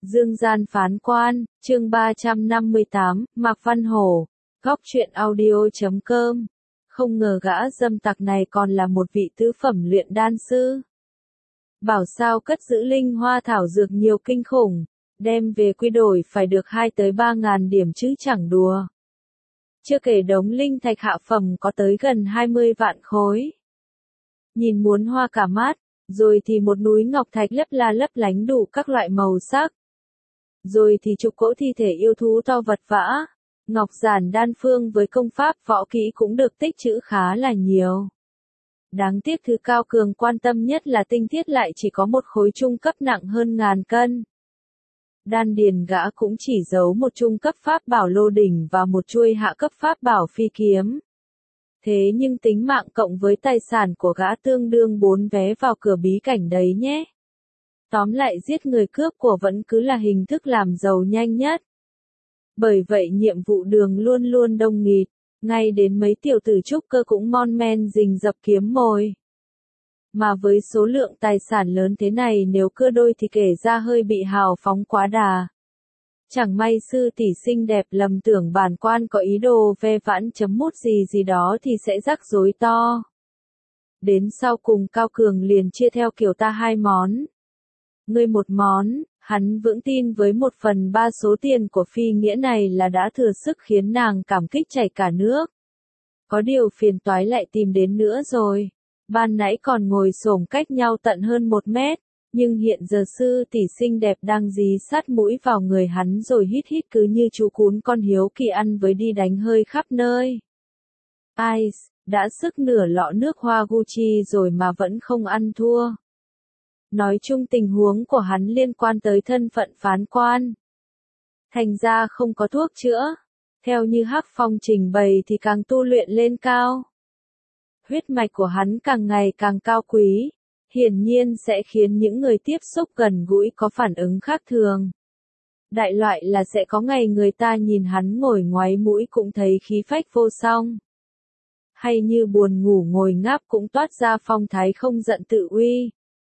Dương gian phán quan, chương 358, Mạc Văn Hổ, góc truyện audio.com. Không ngờ gã dâm tặc này còn là một vị tứ phẩm luyện đan sư. Bảo sao cất giữ linh hoa thảo dược nhiều kinh khủng, đem về quy đổi phải được 2 tới 3 ngàn điểm chứ chẳng đùa. Chưa kể đống linh thạch hạ phẩm có tới gần 20 vạn khối. Nhìn muốn hoa cả mắt, rồi thì một núi ngọc thạch lấp la lấp lánh đủ các loại màu sắc. Rồi thì chục cỗ thi thể yêu thú to vật vã, ngọc giản đan phương với công pháp võ kỹ cũng được tích trữ khá là nhiều. Đáng tiếc thứ Cao Cường quan tâm nhất là tinh thiết lại chỉ có một khối trung cấp nặng hơn 1000 cân. Đan điền gã cũng chỉ giấu một trung cấp pháp bảo lô đỉnh và một chuôi hạ cấp pháp bảo phi kiếm. Thế nhưng tính mạng cộng với tài sản của gã tương đương 4 vé vào cửa bí cảnh đấy nhé. Tóm lại giết người cướp của vẫn cứ là hình thức làm giàu nhanh nhất. Bởi vậy nhiệm vụ đường luôn luôn đông nghịt, ngay đến mấy tiểu tử trúc cơ cũng mon men rình rập kiếm mồi. Mà với số lượng tài sản lớn thế này nếu cưa đôi thì kể ra hơi bị hào phóng quá đà. Chẳng may sư tỷ xinh đẹp lầm tưởng bản quan có ý đồ ve vãn chấm mút gì đó thì sẽ rắc rối to. Đến sau cùng Cao Cường liền chia theo kiểu ta 2 món. Ngươi 1 món, hắn vững tin với 1/3 số tiền của phi nghĩa này là đã thừa sức khiến nàng cảm kích chảy cả nước. Có điều phiền toái lại tìm đến nữa rồi. Ban nãy còn ngồi xổm cách nhau tận hơn 1 mét, nhưng hiện giờ sư tỷ xinh đẹp đang dí sát mũi vào người hắn rồi hít hít cứ như chú cún con hiếu kỳ ăn với đi đánh hơi khắp nơi. Ai, đã sức nửa lọ nước hoa Gucci rồi mà vẫn không ăn thua. Nói chung tình huống của hắn liên quan tới thân phận phán quan. Thành ra không có thuốc chữa. Theo như Hắc Phong trình bày thì càng tu luyện lên cao. Huyết mạch của hắn càng ngày càng cao quý. Hiển nhiên sẽ khiến những người tiếp xúc gần gũi có phản ứng khác thường. Đại loại là sẽ có ngày người ta nhìn hắn ngồi ngoáy mũi cũng thấy khí phách vô song. Hay như buồn ngủ ngồi ngáp cũng toát ra phong thái không giận tự uy.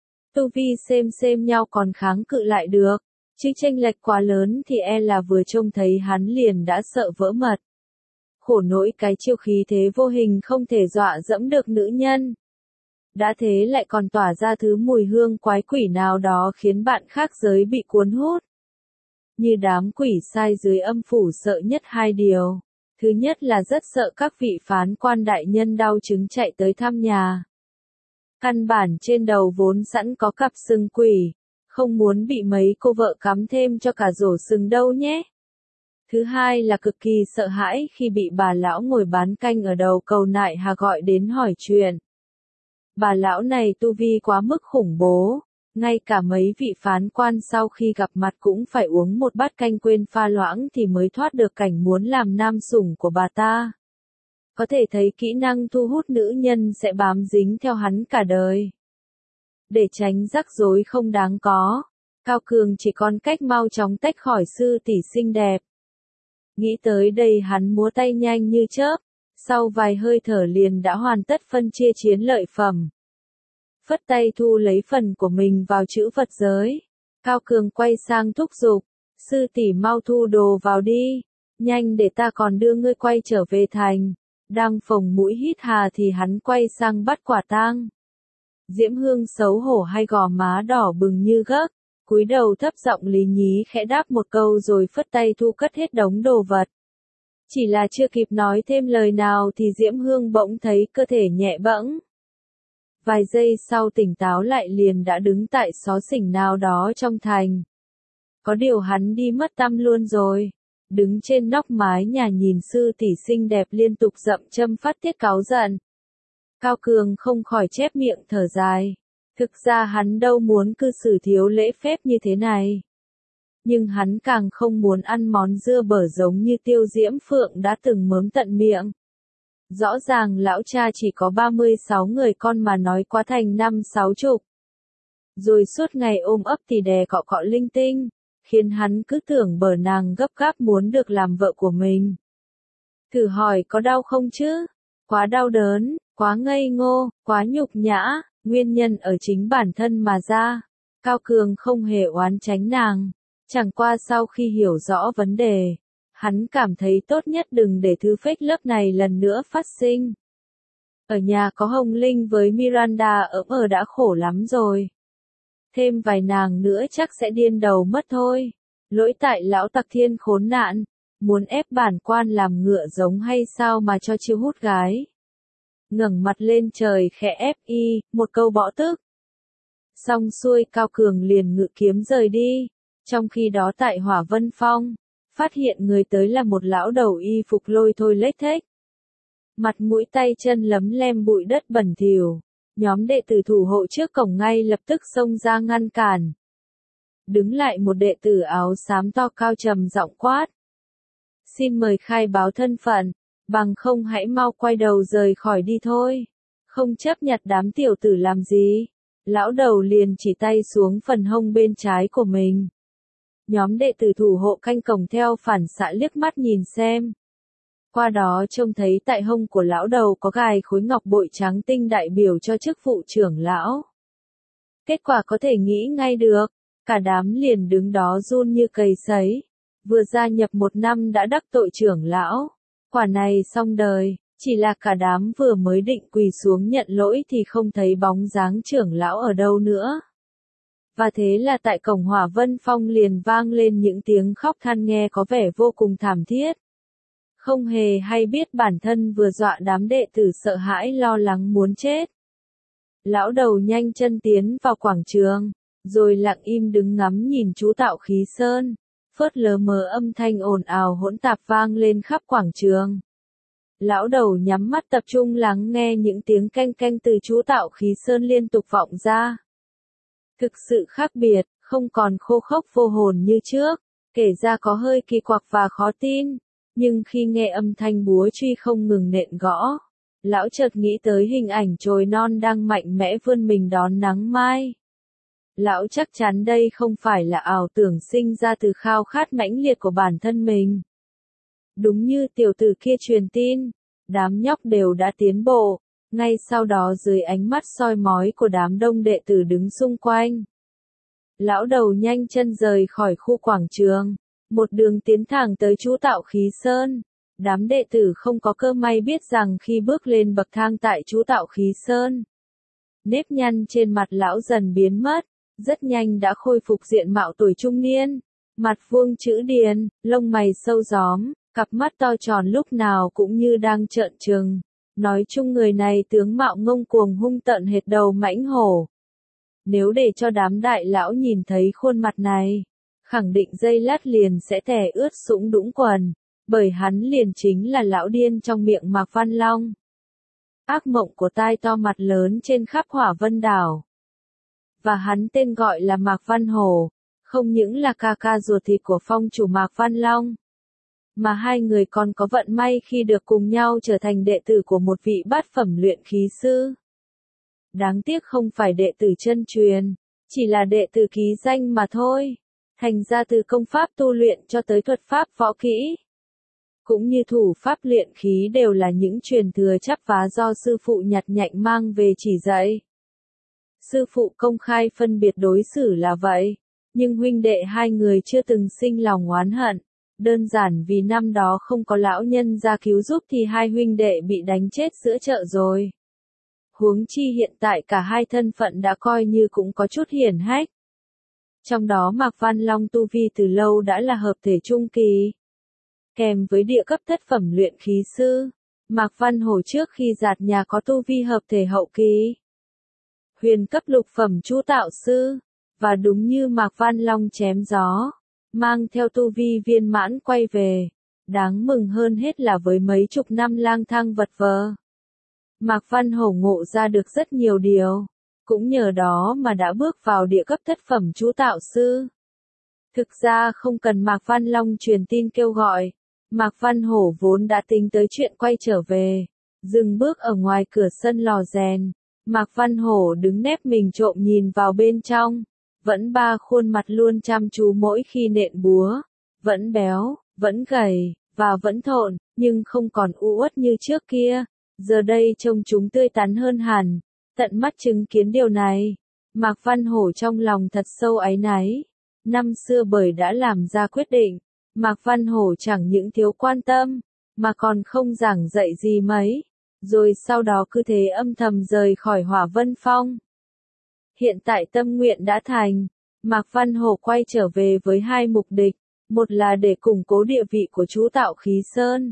Tu vi xem nhau còn kháng cự lại được, chứ chênh lệch quá lớn thì e là vừa trông thấy hắn liền đã sợ vỡ mật. Khổ nỗi cái chiêu khí thế vô hình không thể dọa dẫm được nữ nhân. Đã thế lại còn tỏa ra thứ mùi hương quái quỷ nào đó khiến bạn khác giới bị cuốn hút. Như đám quỷ sai dưới âm phủ sợ nhất 2 điều. Thứ nhất là rất sợ các vị phán quan đại nhân đau chứng chạy tới thăm nhà. Căn bản trên đầu vốn sẵn có cặp sừng quỷ, không muốn bị mấy cô vợ cắm thêm cho cả rổ sừng đâu nhé. Thứ hai là cực kỳ sợ hãi khi bị bà lão ngồi bán canh ở đầu cầu Nại Hà gọi đến hỏi chuyện. Bà lão này tu vi quá mức khủng bố, ngay cả mấy vị phán quan sau khi gặp mặt cũng phải uống một bát canh quên pha loãng thì mới thoát được cảnh muốn làm nam sủng của bà ta. Có thể thấy kỹ năng thu hút nữ nhân sẽ bám dính theo hắn cả đời. Để tránh rắc rối không đáng có, Cao Cường chỉ còn cách mau chóng tách khỏi sư tỷ xinh đẹp. Nghĩ tới đây hắn múa tay nhanh như chớp, sau vài hơi thở liền đã hoàn tất phân chia chiến lợi phẩm. Phất tay thu lấy phần của mình vào trữ vật giới. Cao Cường quay sang thúc giục, sư tỷ mau thu đồ vào đi, nhanh để ta còn đưa ngươi quay trở về thành. Đang phồng mũi hít hà thì hắn quay sang bắt quả tang. Diễm Hương xấu hổ hay gò má đỏ bừng như gấc, cúi đầu thấp giọng lý nhí khẽ đáp một câu rồi phất tay thu cất hết đống đồ vật. Chỉ là chưa kịp nói thêm lời nào thì Diễm Hương bỗng thấy cơ thể nhẹ bẫng. Vài giây sau tỉnh táo lại liền đã đứng tại xó xỉnh nào đó trong thành. Có điều hắn đi mất tăm luôn rồi. Đứng trên nóc mái nhà nhìn sư tỷ xinh đẹp liên tục dậm châm phát tiết cáu giận. Cao Cường không khỏi chép miệng thở dài. Thực ra hắn đâu muốn cư xử thiếu lễ phép như thế này. Nhưng hắn càng không muốn ăn món dưa bở giống như Tiêu Diễm Phượng đã từng mớm tận miệng. Rõ ràng lão cha chỉ có 36 người con mà nói quá thành 50-60. Rồi suốt ngày ôm ấp thì đè cọ cọ linh tinh. Khiến hắn cứ tưởng bờ nàng gấp gáp muốn được làm vợ của mình. Thử hỏi có đau không chứ? Quá đau đớn, quá ngây ngô, quá nhục nhã, nguyên nhân ở chính bản thân mà ra. Cao Cường không hề oán tránh nàng, Chẳng qua sau khi hiểu rõ vấn đề, hắn cảm thấy tốt nhất đừng để thứ fake lớp này lần nữa phát sinh. Ở nhà có Hồng Linh với Miranda ở đã khổ lắm rồi. Thêm vài nàng nữa chắc sẽ điên đầu mất thôi. Lỗi tại lão tặc thiên khốn nạn, muốn ép bản quan làm ngựa giống hay sao mà cho chiêu hút gái. Ngẩng mặt lên trời khẽ ép y, một câu bỏ tức. Xong xuôi Cao Cường liền ngự kiếm rời đi. Trong khi đó tại Hỏa Vân Phong, phát hiện người tới là một lão đầu y phục lôi thôi lếch thếch. Mặt mũi tay chân lấm lem bụi đất bẩn thỉu. Nhóm đệ tử thủ hộ trước cổng ngay lập tức xông ra ngăn cản. Đứng lại một đệ tử áo xám to cao trầm giọng quát. Xin mời khai báo thân phận, bằng không hãy mau quay đầu rời khỏi đi thôi. Không chấp nhặt đám tiểu tử làm gì. Lão đầu liền chỉ tay xuống phần hông bên trái của mình. Nhóm đệ tử thủ hộ canh cổng theo phản xạ liếc mắt nhìn xem. Qua đó trông thấy tại hông của lão đầu có gài khối ngọc bội trắng tinh đại biểu cho chức vụ trưởng lão. Kết quả có thể nghĩ ngay được, cả đám liền đứng đó run như cầy sấy. Vừa gia nhập 1 năm đã đắc tội trưởng lão. Quả này xong đời, chỉ là cả đám vừa mới định quỳ xuống nhận lỗi thì không thấy bóng dáng trưởng lão ở đâu nữa. Và thế là tại cổng Hỏa Vân Phong liền vang lên những tiếng khóc than nghe có vẻ vô cùng thảm thiết. Không hề hay biết bản thân vừa dọa đám đệ tử sợ hãi lo lắng muốn chết. Lão đầu nhanh chân tiến vào quảng trường, rồi lặng im đứng ngắm nhìn chú Tạo Khí Sơn, phớt lờ mờ âm thanh ồn ào hỗn tạp vang lên khắp quảng trường. Lão đầu nhắm mắt tập trung lắng nghe những tiếng canh canh từ chú Tạo Khí Sơn liên tục vọng ra. Thực sự khác biệt, không còn khô khốc vô hồn như trước, kể ra có hơi kỳ quặc và khó tin. Nhưng khi nghe âm thanh búa truy không ngừng nện gõ, lão chợt nghĩ tới hình ảnh chồi non đang mạnh mẽ vươn mình đón nắng mai. Lão chắc chắn đây không phải là ảo tưởng sinh ra từ khao khát mãnh liệt của bản thân mình. Đúng như tiểu tử kia truyền tin, đám nhóc đều đã tiến bộ, ngay sau đó dưới ánh mắt soi mói của đám đông đệ tử đứng xung quanh. Lão đầu nhanh chân rời khỏi khu quảng trường. Một đường tiến thẳng tới chú Tạo Khí Sơn. Đám đệ tử không có cơ may biết rằng khi bước lên bậc thang tại chú Tạo Khí Sơn, nếp nhăn trên mặt lão dần biến mất, rất nhanh đã khôi phục diện mạo tuổi trung niên. Mặt vuông chữ điền, lông mày sâu gióm, cặp mắt to tròn lúc nào cũng như đang trợn trừng. Nói chung người này tướng mạo ngông cuồng hung tợn hệt đầu mãnh hổ. Nếu để cho đám đại lão nhìn thấy khuôn mặt này, khẳng định giây lát liền sẽ tè ướt sũng đũng quần, bởi hắn liền chính là lão điên trong miệng Mạc Văn Long. Ác mộng của tai to mặt lớn trên khắp Hỏa Vân đảo. Và hắn tên gọi là Mạc Văn Hổ, không những là ca ca ruột thịt của phong chủ Mạc Văn Long, mà hai người còn có vận may khi được cùng nhau trở thành đệ tử của một vị bát phẩm luyện khí sư. Đáng tiếc không phải đệ tử chân truyền, chỉ là đệ tử ký danh mà thôi. Thành ra từ công pháp tu luyện cho tới thuật pháp võ kỹ, cũng như thủ pháp luyện khí đều là những truyền thừa chắp vá do sư phụ nhặt nhạnh mang về chỉ dạy. Sư phụ công khai phân biệt đối xử là vậy, nhưng huynh đệ hai người chưa từng sinh lòng oán hận, đơn giản vì năm đó không có lão nhân ra cứu giúp thì hai huynh đệ bị đánh chết giữa chợ rồi. Huống chi hiện tại cả hai thân phận đã coi như cũng có chút hiển hách. Trong đó Mạc Văn Long tu vi từ lâu đã là hợp thể trung kỳ. Kèm với địa cấp thất phẩm luyện khí sư, Mạc Văn Hổ trước khi giạt nhà có tu vi hợp thể hậu kỳ. Huyền cấp lục phẩm chú tạo sư, và đúng như Mạc Văn Long chém gió, mang theo tu vi viên mãn quay về. Đáng mừng hơn hết là với mấy chục năm lang thang vật vờ, Mạc Văn Hổ ngộ ra được rất nhiều điều. Cũng nhờ đó mà đã bước vào địa cấp thất phẩm chú tạo sư. Thực ra không cần Mạc Văn Long truyền tin kêu gọi, Mạc Văn Hổ vốn đã tính tới chuyện quay trở về. Dừng bước ở ngoài cửa sân lò rèn, Mạc Văn Hổ đứng nép mình trộm nhìn vào bên trong. Vẫn ba khuôn mặt luôn chăm chú mỗi khi nện búa. Vẫn béo, vẫn gầy, và vẫn thộn, nhưng không còn u uất như trước kia. Giờ đây trông chúng tươi tắn hơn hẳn. Tận mắt chứng kiến điều này, Mạc Văn Hổ trong lòng thật sâu áy náy. Năm xưa bởi đã làm ra quyết định, Mạc Văn Hổ chẳng những thiếu quan tâm, mà còn không giảng dạy gì mấy, rồi sau đó cứ thế âm thầm rời khỏi Hỏa Vân Phong. Hiện tại tâm nguyện đã thành, Mạc Văn Hổ quay trở về với hai mục đích, một là để củng cố địa vị của chú Tạo Khí Sơn,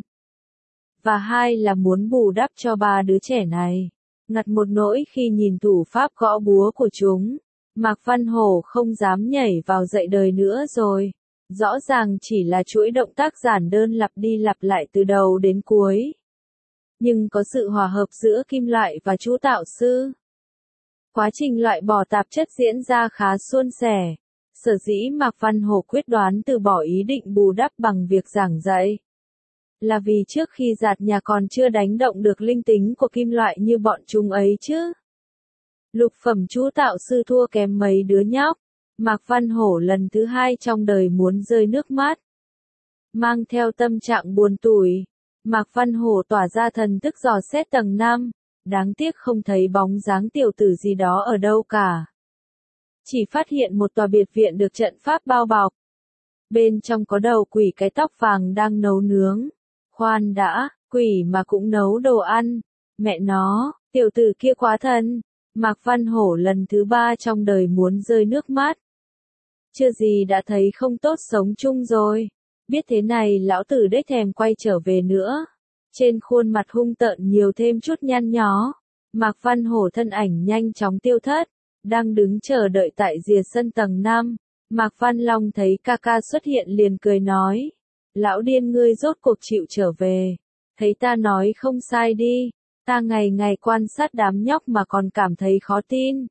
và hai là muốn bù đắp cho ba đứa trẻ này. Ngặt một nỗi khi nhìn thủ pháp gõ búa của chúng, Mạc Văn Hổ không dám nhảy vào dạy đời nữa rồi. Rõ ràng chỉ là chuỗi động tác giản đơn lặp đi lặp lại từ đầu đến cuối. Nhưng có sự hòa hợp giữa kim loại và chú tạo sư. Quá trình loại bỏ tạp chất diễn ra khá suôn sẻ. Sở dĩ Mạc Văn Hổ quyết đoán từ bỏ ý định bù đắp bằng việc giảng dạy. Là vì trước khi giạt nhà còn chưa đánh động được linh tính của kim loại như bọn chúng ấy chứ. Lục phẩm chú tạo sư thua kém mấy đứa nhóc. Mạc Văn Hổ lần thứ hai trong đời muốn rơi nước mắt. Mang theo tâm trạng buồn tủi, Mạc Văn Hổ tỏa ra thần thức dò xét tầng 5, đáng tiếc không thấy bóng dáng tiểu tử gì đó ở đâu cả. Chỉ phát hiện một tòa biệt viện được trận pháp bao bọc. Bên trong có đầu quỷ cái tóc vàng đang nấu nướng. Khoan đã, quỷ mà cũng nấu đồ ăn. Mẹ nó, tiểu tử kia quá thân. Mạc Văn Hổ lần thứ 3 trong đời muốn rơi nước mắt. Chưa gì đã thấy không tốt sống chung rồi. Biết thế này lão tử đếch thèm quay trở về nữa. Trên khuôn mặt hung tợn nhiều thêm chút nhăn nhó. Mạc Văn Hổ thân ảnh nhanh chóng tiêu thất. Đang đứng chờ đợi tại rìa sân tầng 5. Mạc Văn Long thấy ca ca xuất hiện liền cười nói. Lão điên ngươi rốt cuộc chịu trở về. Thấy ta nói không sai đi. Ta ngày ngày quan sát đám nhóc mà còn cảm thấy khó tin.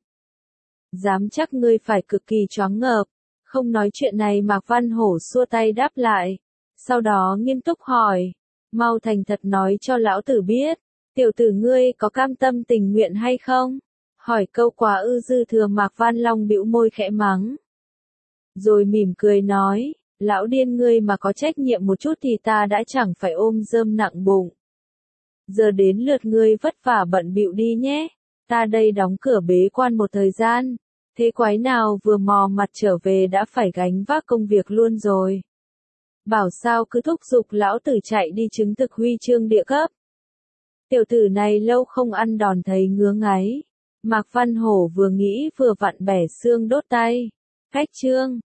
Dám chắc ngươi phải cực kỳ choáng ngợp. Không nói chuyện này Mạc Văn Hổ xua tay đáp lại. Sau đó nghiêm túc hỏi. Mau thành thật nói cho lão tử biết. Tiểu tử ngươi có cam tâm tình nguyện hay không? Hỏi câu quá ư dư thừa Mạc Văn Long bĩu môi khẽ mắng. Rồi mỉm cười nói. Lão điên ngươi mà có trách nhiệm một chút thì ta đã chẳng phải ôm rơm nặng bụng. Giờ đến lượt ngươi vất vả bận bịu đi nhé. Ta đây đóng cửa bế quan một thời gian. Thế quái nào vừa mò mặt trở về đã phải gánh vác công việc luôn rồi. Bảo sao cứ thúc giục lão tử chạy đi chứng thực huy chương địa cấp. Tiểu tử này lâu không ăn đòn thấy ngứa ngáy. Mạc Văn Hổ vừa nghĩ vừa vặn bẻ xương đốt tay. Cách chương